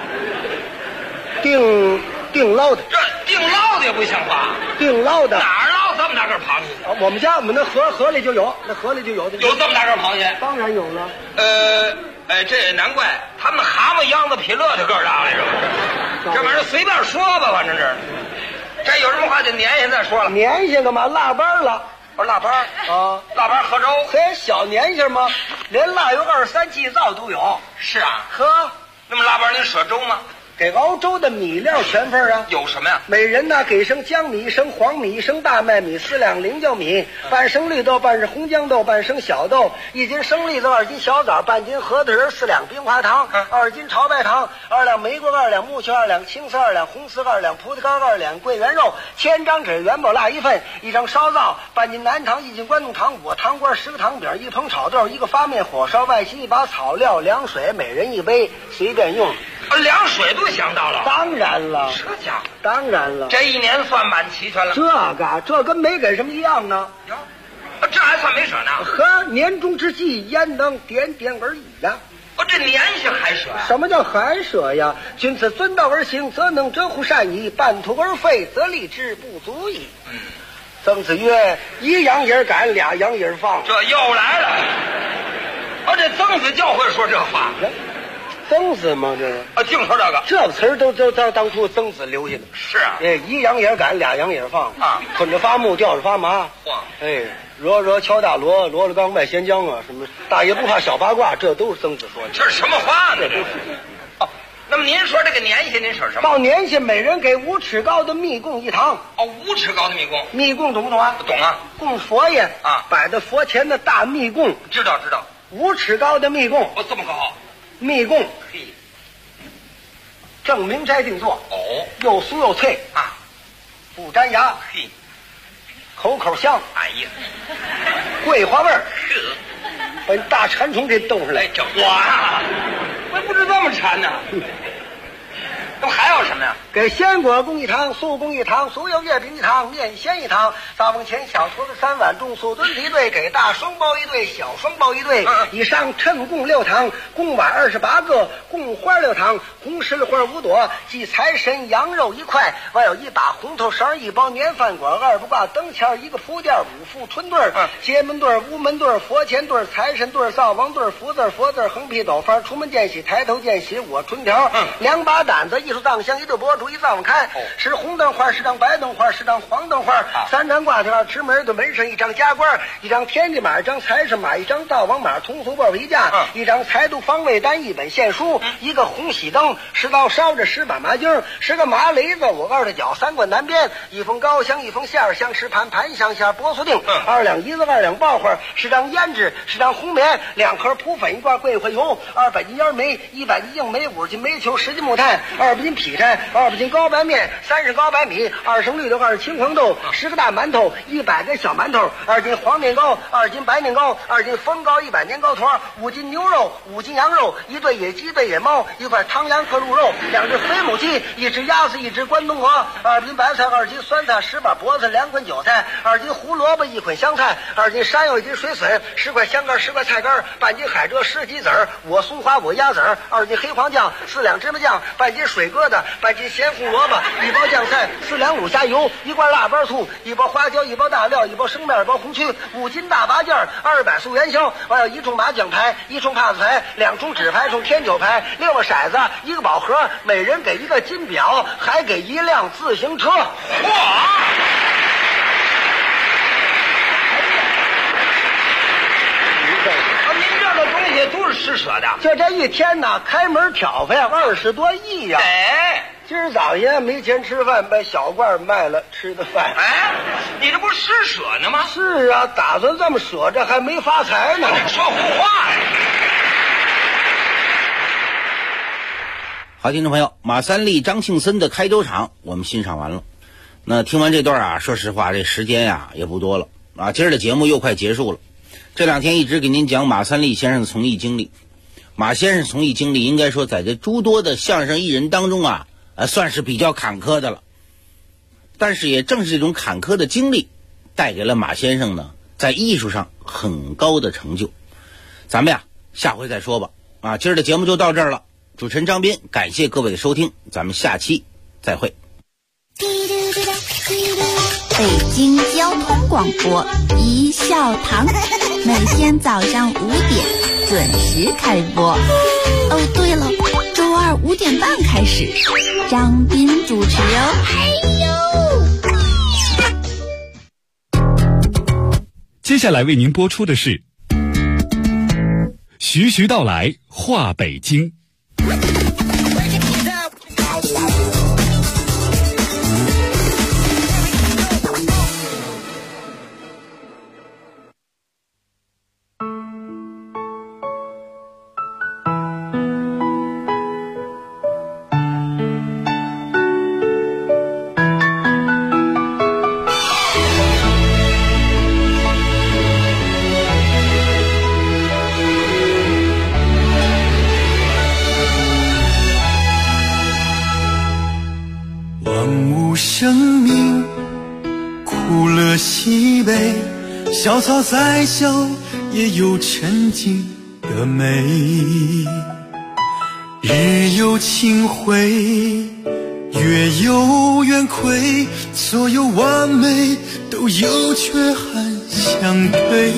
定捞的。 这定捞的也不像话。 定捞的。 哪儿捞这么大个螃蟹？ 我们家那河里就有，那河里就有。 有这么大个螃蟹？ 当然有了。 这也难怪，他们蛤蟆秧子比骆驼个儿大来着。这玩意儿随便说吧，反正这有什么话就年下再说了。 年下干嘛？腊八了。 不是腊八啊，腊八喝粥。 嘿，小年下吗？连腊月23祭灶都有。 是啊， 呵， 那么腊八您舍粥吗？ 给熬粥的米料全份啊。 有什么呀？ 每人呢给升江米，升黄米，升大麦米，4两菱角米，半升绿豆，半是红豇豆，半升小豆，1斤生栗子，2斤小枣，半斤核桃仁，4两冰花糖，2斤炒白糖，2两玫瑰，2两木须，2两青丝，2两红丝，2两葡萄干，2两桂圆肉，1000张纸元宝蜡1份，1张烧灶，半斤南糖，1斤关东糖，5糖瓜，10个糖饼，1盆炒豆，1个发面火烧外心，1把草料，凉水，每人1杯，随便用。 凉水都想到了。 当然了， 这家伙当然了， 这一年算蛮齐全了。 这跟没给什么一样呢。 哟，这还算没舍呢。 呵，年终之际，焉能点点而已呀？ 这年下还舍呀？ 什么叫还舍呀？君子遵道而行，则能折乎善矣；半途而废，则立之不足矣。曾子曰：“一羊也赶，2羊也放。” 这又来了。这曾子就会说这话。 曾子吗？这啊，净说这个， 这个词儿都当初曾子留下的。 是啊， 哎，一羊也赶，2羊也放啊， 捆着发木，吊着发麻。 哇， 哎，惹敲大锣，锣了刚卖咸浆啊，什么大爷不怕小八卦，这都是曾子说的。 这是什么话呢？这是。哦，那么您说这个年下您舍什么？ 到年下，每人给5尺高的蜜供1糖。 哦，5尺高的蜜供。 蜜供懂不懂啊？ 懂啊。 供佛爷啊， 摆在佛前的大蜜供。 知道。 5尺高的蜜供。 哦，这么高。 蜜供。 嘿。 正明斋定做哦， 又酥又脆啊， 不粘牙， 嘿， 口香， 哎呀， 桂花味儿，把大馋虫给逗上来。 这我不知这么馋呢。那么还有什么呀？ 给鲜果供1糖，素供1糖，酥油月饼1糖，面鲜1糖，灶房前小厨子3碗，重素墩子1对，给大双包1对，小双包1对，以上称供6糖，供碗28个，供花6糖，红石榴花5朵，祭财神羊肉1块，外有1把红头绳，1包年饭果，2不挂灯签，1个铺垫，5副春对，街门对，屋门对，佛前对，财神对，灶王对，福字横批斗方，出门见喜，抬头见喜，我春条，2把胆子，艺术藏香，1对博主，1灶王开，10红灯花，10张白灯花，10张黄灯花，3张挂条，吃门的门神，1张加官，1张天地马，1张财神马，1张灶王马，通俗报回家，1张财度方位单，1本献书，1个红喜灯，10刀烧着10把麻筋，10个麻雷子，5个2的脚，3棍南边，1封高香，1封馅儿香，10盘盘香馅波酥定，2两银子，2两爆花，10张胭脂，10张红棉，2盒扑粉，1罐桂花油，200斤烟梅，100斤硬梅，50斤煤球，10斤木炭，2斤劈柴，2斤高白面，30高白米，2升绿豆，2青黄豆，10个大馒头，100个小馒头，2斤黄面糕，2斤白面糕，2斤风糕，100年糕团，5斤牛肉，5斤羊肉，1对野鸡，1对野猫，1块汤羊和鹿肉，2只飞母鸡，1只鸭子，1只关东鹅，2斤白菜，2斤酸菜，10把脖子，2捆韭菜，2斤胡萝卜，1捆香菜，2斤山药，1斤水笋，10块香干，10块菜干，半斤海蜇，10鸡子儿，我松花，我鸭子儿，2斤黑黄酱，4两芝麻酱，半斤水疙瘩，半斤咸红萝卜，1包酱菜，4两卤虾油，1罐腊八醋，1包花椒，1包大料，1包生面，1包红曲，5斤大八件，200素元宵，还有1冲麻将牌，1冲帕子牌，2冲纸牌，冲天九牌，6个骰子，1个宝盒，每人给1个金表，还给1辆自行车。 您这个东西都是施舍的， 就这一天呢，开门挑费20多亿呀！ 哎， 今儿早上没钱吃饭，把小罐卖了吃的饭。 哎，你这不是施舍呢吗？ 是啊，打算这么舍着，还没发财呢。 说胡话呀！ 好，听众朋友，马三立、张庆森的开州场我们欣赏完了。那听完这段啊，说实话这时间呀也不多了啊，今儿的节目又快结束了。这两天一直给您讲马三立先生的从艺经历。马先生从艺经历应该说在这诸多的相声艺人当中啊，算是比较坎坷的了。但是也正是这种坎坷的经历，带给了马先生呢在艺术上很高的成就。咱们呀下回再说吧。啊，今儿的节目就到这儿了。主持人张斌，感谢各位的收听，咱们下期再会。 北京交通广播一笑堂，每天早上5点准时开播。哦，对了，周二5点半开始，张斌主持哦。接下来为您播出的是徐徐道来话北京。 小草再小也有沉静的美，日有清辉，月有圆亏，所有完美都有缺憾相对，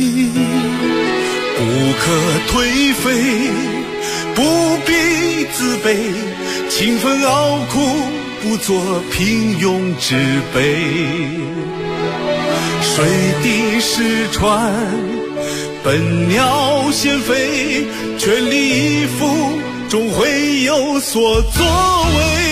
不可颓废，不必自卑，勤奋熬苦，不做平庸之辈。水滴石穿，笨鸟先飞，全力以赴，终会有所作为。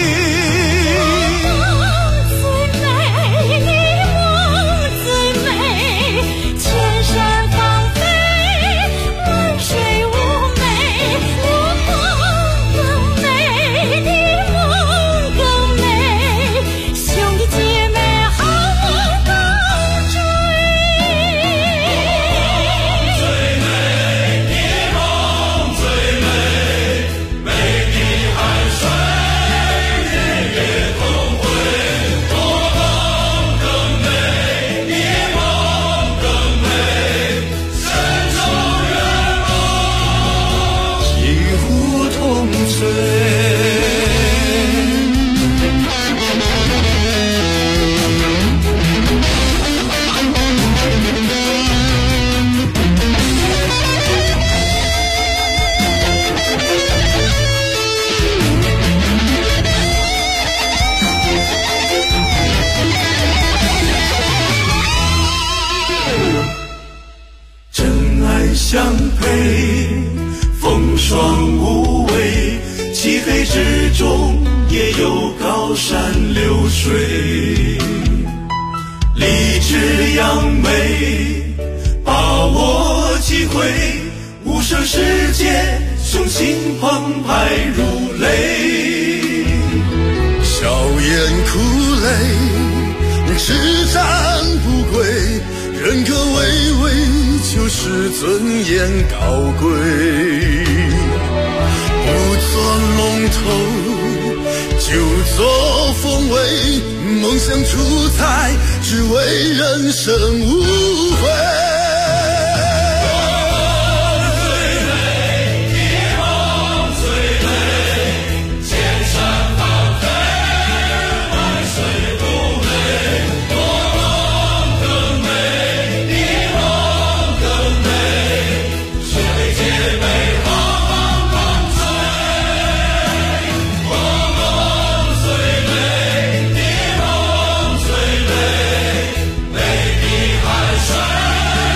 相配，风霜无畏，漆黑之中也有高山流水。立志扬眉，把握机会，无声世界，雄心澎湃如雷。笑颜哭泪，叱咤不归，人格巍巍，就是尊严高贵。不做龙头，就做凤尾，梦想出彩，只为人生无悔。 美的海水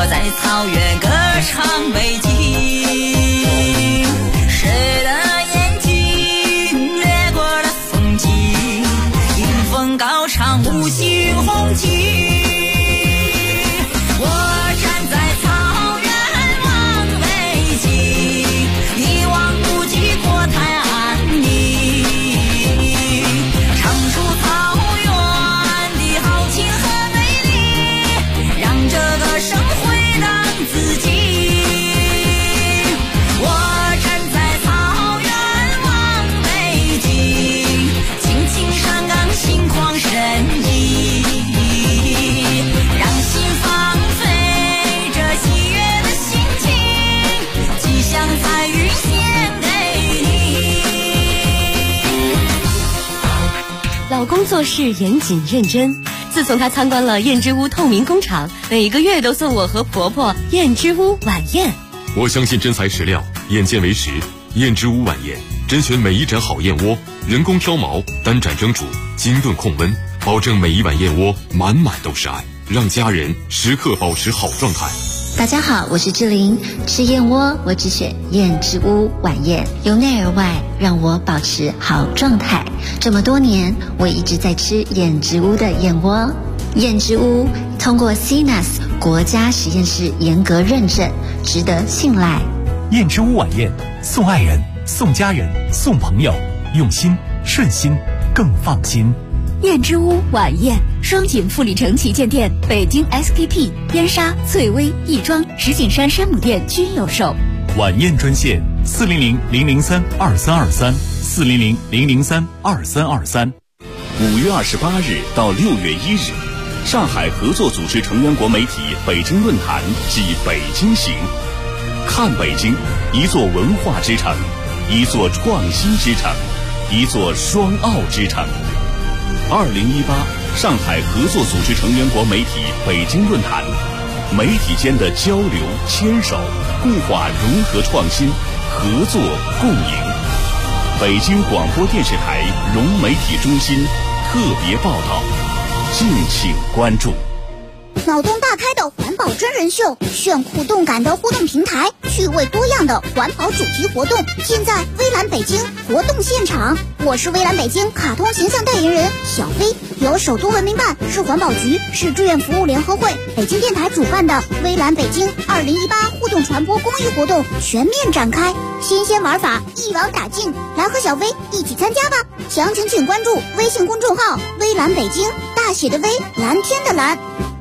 我在草原歌唱北京，谁的眼睛掠过了风景，迎风高唱五星红旗。我站在草原望北京，一望无际国泰安宁，唱出草原的豪情和美丽，让这个生回荡自己。我站在草原望北京，轻轻上岗心旷神怡，让心放飞这喜悦的心情，吉祥彩云献给你。 老公做事严谨认真，自从他参观了燕之屋透明工厂，每个月都送我和婆婆燕之屋晚宴。 我相信真材实料，眼见为实。燕之屋晚宴甄选每一盏好燕窝，人工挑毛，单盏蒸煮，精炖控温，保证每一碗燕窝满满都是爱，让家人时刻保持好状态。 大家好，我是志玲，吃燕窝我只选燕之屋晚宴，由内而外让我保持好状态。这么多年，我一直在吃燕之屋的燕窝。燕之屋通过 CNAS 国家实验室严格认证，值得信赖。 燕之屋晚宴，送爱人，送家人，送朋友，用心顺心更放心。 燕之屋晚宴，双井富力城旗舰店、北京 SKP、燕莎、翠微、亦庄、石景山山姆店均有售。 晚宴专线400-003-2323，400-003-2323。 5月28日到6月1日，上海合作组织成员国媒体北京论坛暨北京行，看北京，一座文化之城，一座创新之城，一座双奥之城。2018上海合作组织成员国媒体北京论坛，媒体间的交流、牵手、固化、融合、创新、合作、共赢。北京广播电视台融媒体中心特别报道，敬请关注。 脑洞大开的环保真人秀，炫酷动感的互动平台，趣味多样的环保主题活动，现在微蓝北京活动现场。我是微蓝北京卡通形象代言人小飞，由首都文明办、市环保局、市志愿服务联合会、北京电台主办的微蓝北京2018互动传播公益活动全面展开，新鲜玩法一网打尽，来和小飞一起参加吧！详情请关注微信公众号微蓝北京，大写的微，蓝天的蓝。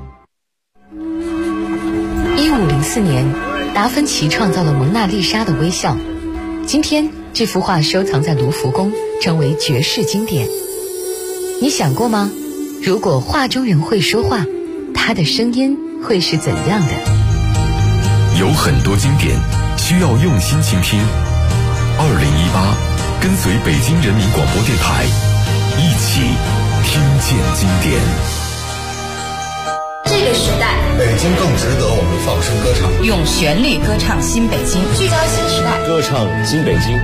1504年，达芬奇创造了蒙娜丽莎的微笑。今天，这幅画收藏在卢浮宫，成为绝世经典。你想过吗？如果画中人会说话，他的声音会是怎样的？ 有很多经典需要用心倾听。2018，跟随北京人民广播电台，一起听见经典。 这个时代， 北京更值得我们放声歌唱， 用旋律歌唱新北京，聚焦新时代， 歌唱新北京。